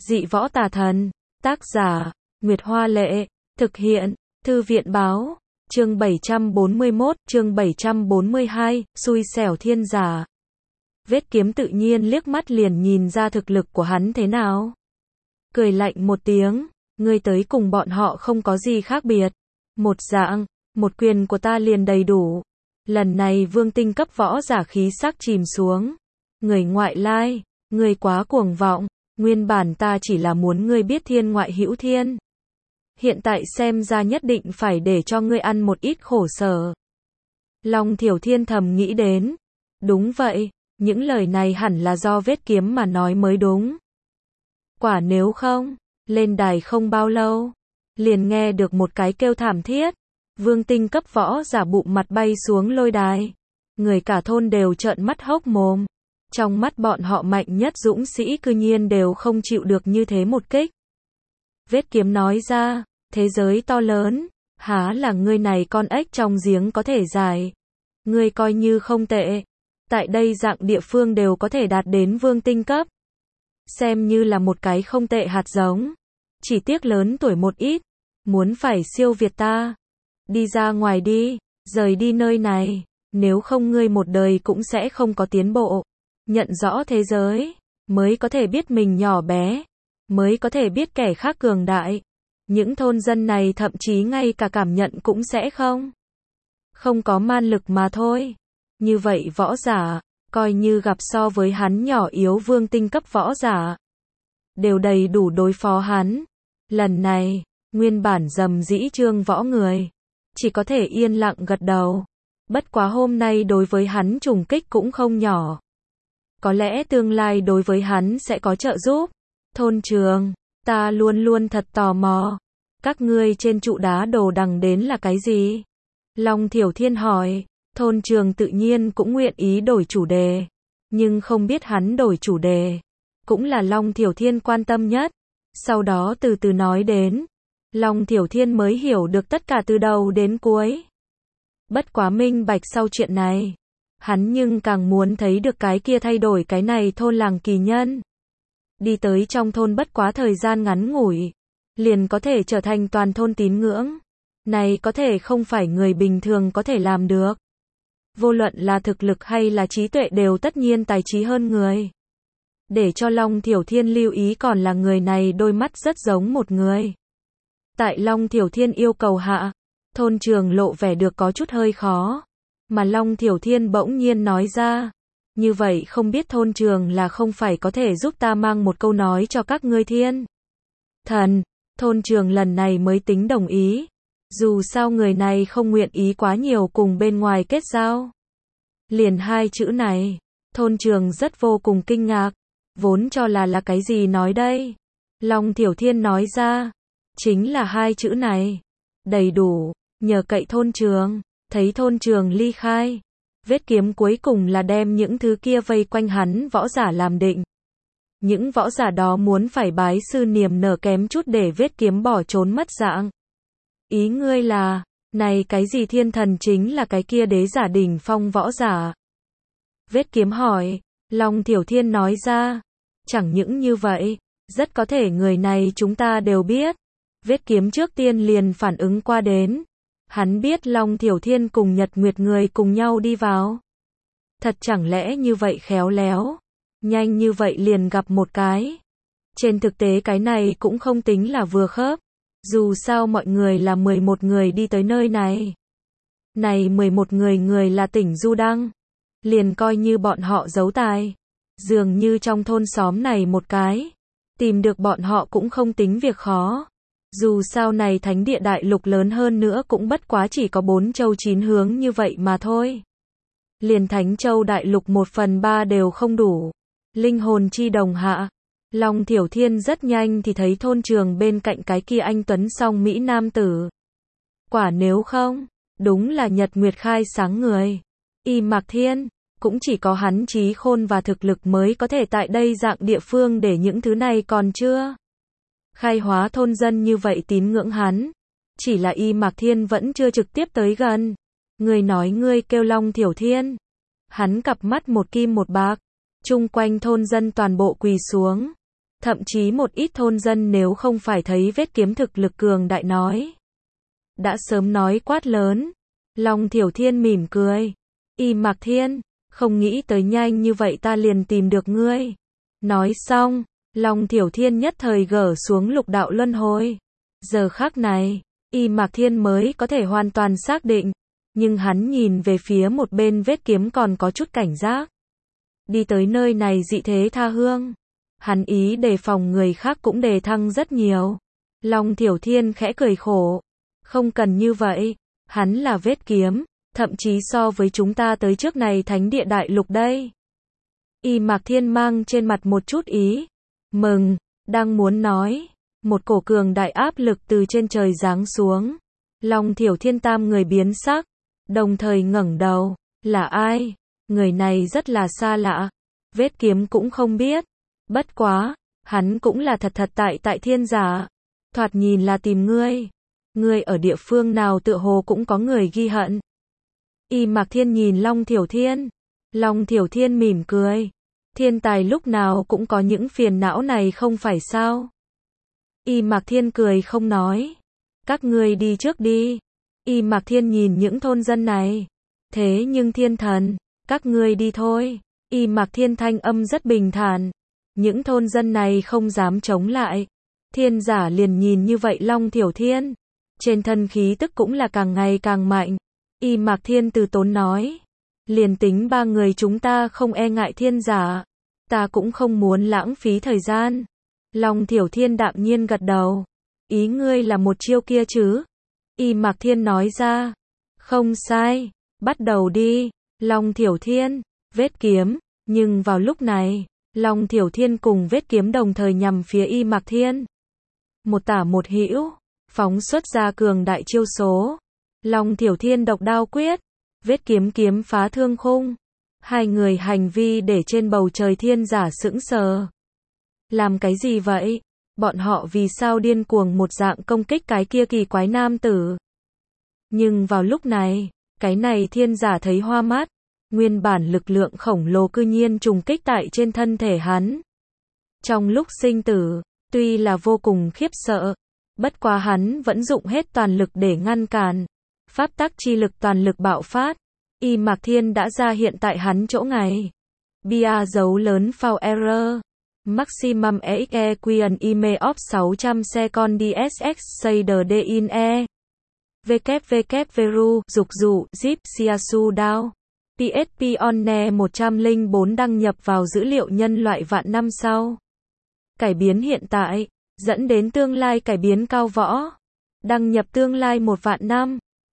Dị võ tà thần. Tác giả, Nguyệt Hoa Lệ. Thực hiện, Thư viện Báo. Chương 741, chương 742, xui xẻo thiên giả. Vết kiếm tự nhiên liếc mắt liền nhìn ra thực lực của hắn thế nào. Cười lạnh một tiếng, ngươi tới cùng bọn họ không có gì khác biệt. Một dạng, một quyền của ta liền đầy đủ. Lần này vương tinh cấp võ giả khí sắc chìm xuống. Người ngoại lai, ngươi quá cuồng vọng, nguyên bản ta chỉ là muốn ngươi biết thiên ngoại hữu thiên. Hiện tại xem ra nhất định phải để cho ngươi ăn một ít khổ sở. Long Thiểu Thiên thầm nghĩ đến. Đúng vậy, những lời này hẳn là do vết kiếm mà nói mới đúng. Quả nếu không, lên đài không bao lâu, liền nghe được một cái kêu thảm thiết. Vương tinh cấp võ giả bụng mặt bay xuống lôi đài. Người cả thôn đều trợn mắt hốc mồm. Trong mắt bọn họ mạnh nhất dũng sĩ cư nhiên đều không chịu được như thế một kích. Vết kiếm nói ra, thế giới to lớn, há là ngươi này con ếch trong giếng có thể giải. Ngươi coi như không tệ. Tại đây dạng địa phương đều có thể đạt đến vương tinh cấp. Xem như là một cái không tệ hạt giống. Chỉ tiếc lớn tuổi một ít. Muốn phải siêu việt ta. Đi ra ngoài đi, rời đi nơi này. Nếu không ngươi một đời cũng sẽ không có tiến bộ. Nhận rõ thế giới, mới có thể biết mình nhỏ bé. Mới có thể biết kẻ khác cường đại. Những thôn dân này thậm chí ngay cả cảm nhận cũng sẽ không. Không có man lực mà thôi. Như vậy võ giả, coi như gặp so với hắn nhỏ yếu vương tinh cấp võ giả, đều đầy đủ đối phó hắn. Lần này, nguyên bản dầm dĩ trương võ người, chỉ có thể yên lặng gật đầu. Bất quá hôm nay đối với hắn trùng kích cũng không nhỏ. Có lẽ tương lai đối với hắn sẽ có trợ giúp. Thôn trường, ta luôn luôn thật tò mò. Các ngươi trên trụ đá đồ đằng đến là cái gì? Long Thiểu Thiên hỏi. Thôn trường tự nhiên cũng nguyện ý đổi chủ đề. Nhưng không biết hắn đổi chủ đề. Cũng là Long Thiểu Thiên quan tâm nhất. Sau đó từ từ nói đến. Long Thiểu Thiên mới hiểu được tất cả từ đầu đến cuối. Bất quá minh bạch sau chuyện này. Hắn nhưng càng muốn thấy được cái kia thay đổi cái này thôn làng kỳ nhân. Đi tới trong thôn bất quá thời gian ngắn ngủi. Liền có thể trở thành toàn thôn tín ngưỡng. Này có thể không phải người bình thường có thể làm được. Vô luận là thực lực hay là trí tuệ đều tất nhiên tài trí hơn người. Để cho Long Thiểu Thiên lưu ý còn là người này đôi mắt rất giống một người. Tại Long Thiểu Thiên yêu cầu hạ, thôn trường lộ vẻ được có chút hơi khó. Mà Long Thiểu Thiên bỗng nhiên nói ra. Như vậy không biết thôn trường là không phải có thể giúp ta mang một câu nói cho các ngươi thiên. Thần, thôn trường lần này mới tính đồng ý. Dù sao người này không nguyện ý quá nhiều cùng bên ngoài kết giao. Liền hai chữ này, thôn trường rất vô cùng kinh ngạc. Vốn cho là cái gì nói đây? Long Thiểu Thiên nói ra. Chính là hai chữ này. Đầy đủ, nhờ cậy thôn trường. Thấy thôn trường ly khai. Vết kiếm cuối cùng là đem những thứ kia vây quanh hắn võ giả làm định. Những võ giả đó muốn phải bái sư niềm nở kém chút để vết kiếm bỏ trốn mất dạng. Ý ngươi là, này cái gì thiên thần chính là cái kia đế giả đỉnh phong võ giả? Vết kiếm hỏi, Long Thiểu Thiên nói ra. Chẳng những như vậy, rất có thể người này chúng ta đều biết. Vết kiếm trước tiên liền phản ứng qua đến. Hắn biết Long Thiểu Thiên cùng Nhật Nguyệt người cùng nhau đi vào. Thật chẳng lẽ như vậy khéo léo. Nhanh như vậy liền gặp một cái. Trên thực tế cái này cũng không tính là vừa khớp. Dù sao mọi người là 11 người đi tới nơi này. Này 11 người là tỉnh Du Đăng. Liền coi như bọn họ giấu tài. Dường như trong thôn xóm này một cái. Tìm được bọn họ cũng không tính việc khó. Dù sao này thánh địa đại lục lớn hơn nữa cũng bất quá chỉ có 4 châu 9 hướng như vậy mà thôi. Liền thánh châu đại lục 1/3 đều không đủ. Linh hồn chi đồng hạ. Long Thiểu Thiên rất nhanh thì thấy thôn trường bên cạnh cái kia anh tuấn song Mỹ nam tử. Quả nếu không, đúng là Nhật Nguyệt khai sáng người. Y Mạc Thiên, cũng chỉ có hắn trí khôn và thực lực mới có thể tại đây dạng địa phương để những thứ này còn chưa. Khai hóa thôn dân như vậy tín ngưỡng hắn. Chỉ là Y Mạc Thiên vẫn chưa trực tiếp tới gần. Người nói ngươi kêu Long Thiểu Thiên. Hắn cặp mắt một kim một bạc. Chung quanh thôn dân toàn bộ quỳ xuống. Thậm chí một ít thôn dân nếu không phải thấy vết kiếm thực lực cường đại nói, đã sớm nói quát lớn. Long Thiểu Thiên mỉm cười. Y Mạc Thiên, không nghĩ tới nhanh như vậy ta liền tìm được ngươi. Nói xong, Long Thiểu Thiên nhất thời gỡ xuống lục đạo luân hồi. Giờ khắc này, Y Mạc Thiên mới có thể hoàn toàn xác định, nhưng hắn nhìn về phía một bên vết kiếm còn có chút cảnh giác. Đi tới nơi này dị thế tha hương, hắn ý đề phòng người khác cũng đề thăng rất nhiều. Long Thiểu Thiên khẽ cười khổ, không cần như vậy, hắn là vết kiếm, thậm chí so với chúng ta tới trước này thánh địa đại lục đây. Y Mạc Thiên mang trên mặt một chút ý mừng, đang muốn nói, một cổ cường đại áp lực từ trên trời giáng xuống. Long Thiểu Thiên tam người biến sắc, đồng thời ngẩng đầu, là ai? Người này rất là xa lạ, vết kiếm cũng không biết. Bất quá, hắn cũng là thật tại thiên giả. Thoạt nhìn là tìm ngươi. Ngươi ở địa phương nào tựa hồ cũng có người ghi hận. Y Mạc Thiên nhìn Long Thiểu Thiên. Long Thiểu Thiên mỉm cười. Thiên tài lúc nào cũng có những phiền não này không phải sao? Y Mạc Thiên cười không nói. Các ngươi đi trước đi. Y Mạc Thiên nhìn những thôn dân này. Thế nhưng thiên thần, các ngươi đi thôi. Y Mạc Thiên thanh âm rất bình thản. Những thôn dân này không dám chống lại. Thiên giả liền nhìn như vậy Long Thiểu Thiên. Trên thân khí tức cũng là càng ngày càng mạnh. Y Mạc Thiên từ tốn nói. Liền tính ba người chúng ta không e ngại thiên giả. Ta cũng không muốn lãng phí thời gian. Long Thiểu Thiên đạm nhiên gật đầu. Ý ngươi là một chiêu kia chứ? Y Mạc Thiên nói ra. Không sai. Bắt đầu đi. Long Thiểu Thiên. Vết kiếm. Nhưng vào lúc này, Long Thiểu Thiên cùng vết kiếm đồng thời nhằm phía Y Mạc Thiên. Một tả một hữu. Phóng xuất ra cường đại chiêu số. Long Thiểu Thiên độc đao quyết. Vết kiếm kiếm phá thương khung. Hai người hành vi để trên bầu trời thiên giả sững sờ. Làm cái gì vậy? Bọn họ vì sao điên cuồng một dạng công kích cái kia kỳ quái nam tử? Nhưng vào lúc này, cái này thiên giả thấy hoa mắt. Nguyên bản lực lượng khổng lồ cư nhiên trùng kích tại trên thân thể hắn. Trong lúc sinh tử, tuy là vô cùng khiếp sợ, bất quá hắn vẫn dụng hết toàn lực để ngăn cản. Pháp tắc chi lực toàn lực bạo phát. Y Mạc Thiên đã ra hiện tại hắn chỗ ngày. Bia dấu lớn phao error. Maximum EXEQN email of 600 second DSX shader DIN E. www dục dụ zip siasu dao. PSP Onne 104 đăng nhập vào dữ liệu nhân loại vạn năm sau. Cải biến hiện tại, dẫn đến tương lai cải biến cao võ. Đăng nhập tương lai 1 vạn năm.